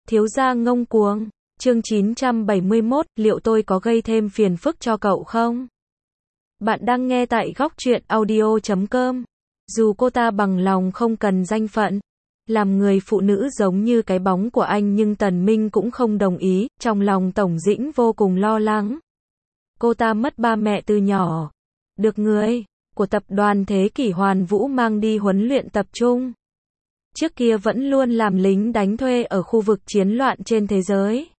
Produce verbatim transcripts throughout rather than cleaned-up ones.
Thiếu gia ngông cuồng. Chương chín trăm bảy mươi mốt, liệu tôi có gây thêm phiền phức cho cậu không? Bạn đang nghe tại góc truyện audio chấm com. Dù cô ta bằng lòng không cần danh phận, làm người phụ nữ giống như cái bóng của anh, nhưng Tần Minh cũng không đồng ý. Trong lòng Tổng Dĩnh vô cùng lo lắng. Cô ta mất ba mẹ từ nhỏ, được người của tập đoàn Thế Kỷ Hoàn Vũ mang đi huấn luyện tập trung. Trước kia vẫn luôn làm lính đánh thuê ở khu vực chiến loạn trên thế giới.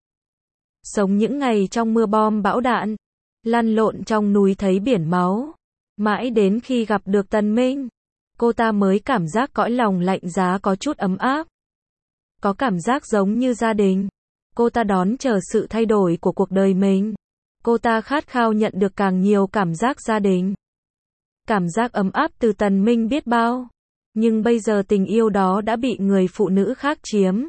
Sống những ngày trong mưa bom bão đạn, lăn lộn trong núi thấy biển máu. Mãi đến khi gặp được Tần Minh, cô ta mới cảm giác cõi lòng lạnh giá có chút ấm áp. Có cảm giác giống như gia đình. Cô ta đón chờ sự thay đổi của cuộc đời mình. Cô ta khát khao nhận được càng nhiều cảm giác gia đình. Cảm giác ấm áp từ Tần Minh biết bao. Nhưng bây giờ tình yêu đó đã bị người phụ nữ khác chiếm.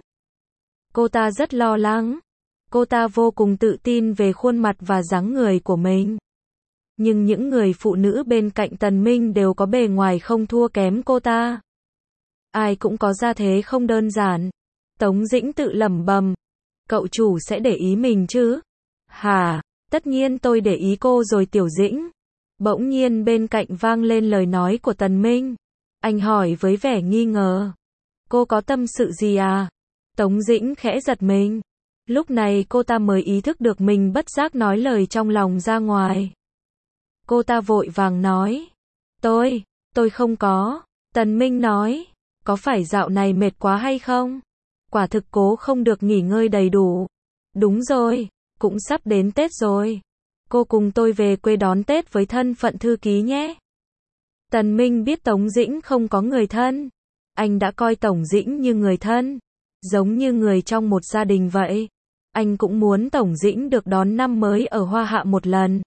Cô ta rất lo lắng. Cô ta vô cùng tự tin về khuôn mặt và dáng người của mình. Nhưng những người phụ nữ bên cạnh Tần Minh đều có bề ngoài không thua kém cô ta. Ai cũng có gia thế không đơn giản. Tống Dĩnh tự lẩm bẩm. Cậu chủ sẽ để ý mình chứ? Hả? Tất nhiên tôi để ý cô rồi Tiểu Dĩnh. Bỗng nhiên bên cạnh vang lên lời nói của Tần Minh. Anh hỏi với vẻ nghi ngờ. Cô có tâm sự gì à? Tống Dĩnh khẽ giật mình. Lúc này cô ta mới ý thức được mình bất giác nói lời trong lòng ra ngoài. Cô ta vội vàng nói. Tôi, tôi không có. Tần Minh nói. Có phải dạo này mệt quá hay không? Quả thực cố không được nghỉ ngơi đầy đủ. Đúng rồi, cũng sắp đến Tết rồi. Cô cùng tôi về quê đón Tết với thân phận thư ký nhé. Tần Minh biết Tống Dĩnh không có người thân. Anh đã coi Tổng Dĩnh như người thân. Giống như người trong một gia đình vậy. Anh cũng muốn Tổng Dĩnh được đón năm mới ở Hoa Hạ một lần.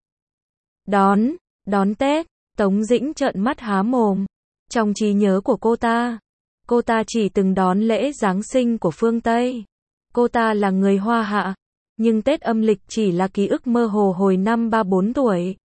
Đón, đón Tết. Tống Dĩnh trợn mắt há mồm. Trong trí nhớ của cô ta, cô ta chỉ từng đón lễ Giáng sinh của phương Tây. Cô ta là người Hoa Hạ. Nhưng Tết âm lịch chỉ là ký ức mơ hồ hồi năm ba bốn tuổi.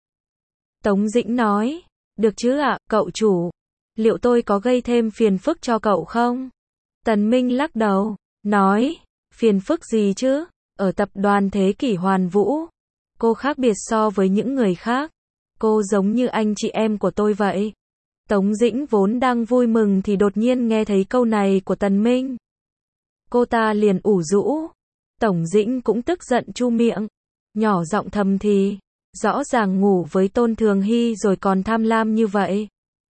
Tống Dĩnh nói. Được chứ ạ, cậu chủ. Liệu tôi có gây thêm phiền phức cho cậu không? Tần Minh lắc đầu. Nói. Phiền phức gì chứ? Ở tập đoàn Thế Kỷ Hoàn Vũ, cô khác biệt so với những người khác. Cô giống như anh chị em của tôi vậy. Tống Dĩnh vốn đang vui mừng thì đột nhiên nghe thấy câu này của Tần Minh. Cô ta liền ủ rũ. Tổng Dĩnh cũng tức giận chu miệng. Nhỏ giọng thầm thì. Rõ ràng ngủ với Tôn Thường Hy rồi còn tham lam như vậy.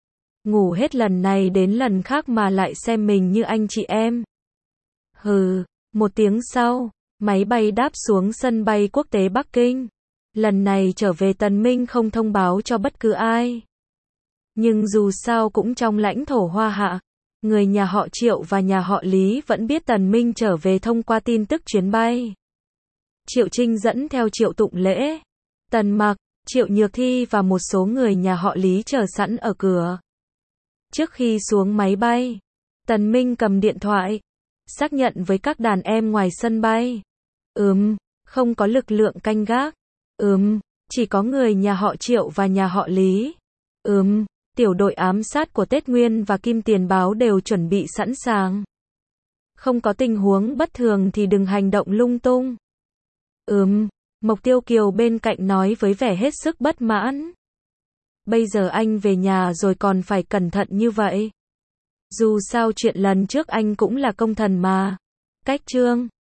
Ngủ hết lần này đến lần khác mà lại xem mình như anh chị em. Hừ, một tiếng sau, máy bay đáp xuống sân bay quốc tế Bắc Kinh. Lần này trở về Tần Minh không thông báo cho bất cứ ai. Nhưng dù sao cũng trong lãnh thổ Hoa Hạ. Người nhà họ Triệu và nhà họ Lý vẫn biết Tần Minh trở về thông qua tin tức chuyến bay. Triệu Trinh dẫn theo Triệu Tụng Lễ, Tần Mặc, Triệu Nhược Thi và một số người nhà họ Lý chờ sẵn ở cửa. Trước khi xuống máy bay, Tần Minh cầm điện thoại, xác nhận với các đàn em ngoài sân bay. Ừm, không có lực lượng canh gác. Ừm, chỉ có người nhà họ Triệu và nhà họ Lý. Ừm, tiểu đội ám sát của Tết Nguyên và Kim Tiền Báo đều chuẩn bị sẵn sàng. Không có tình huống bất thường thì đừng hành động lung tung. Ừm. Mộc Tiêu Kiều bên cạnh nói với vẻ hết sức bất mãn. Bây giờ anh về nhà rồi còn phải cẩn thận như vậy. Dù sao chuyện lần trước anh cũng là công thần mà. Cách chương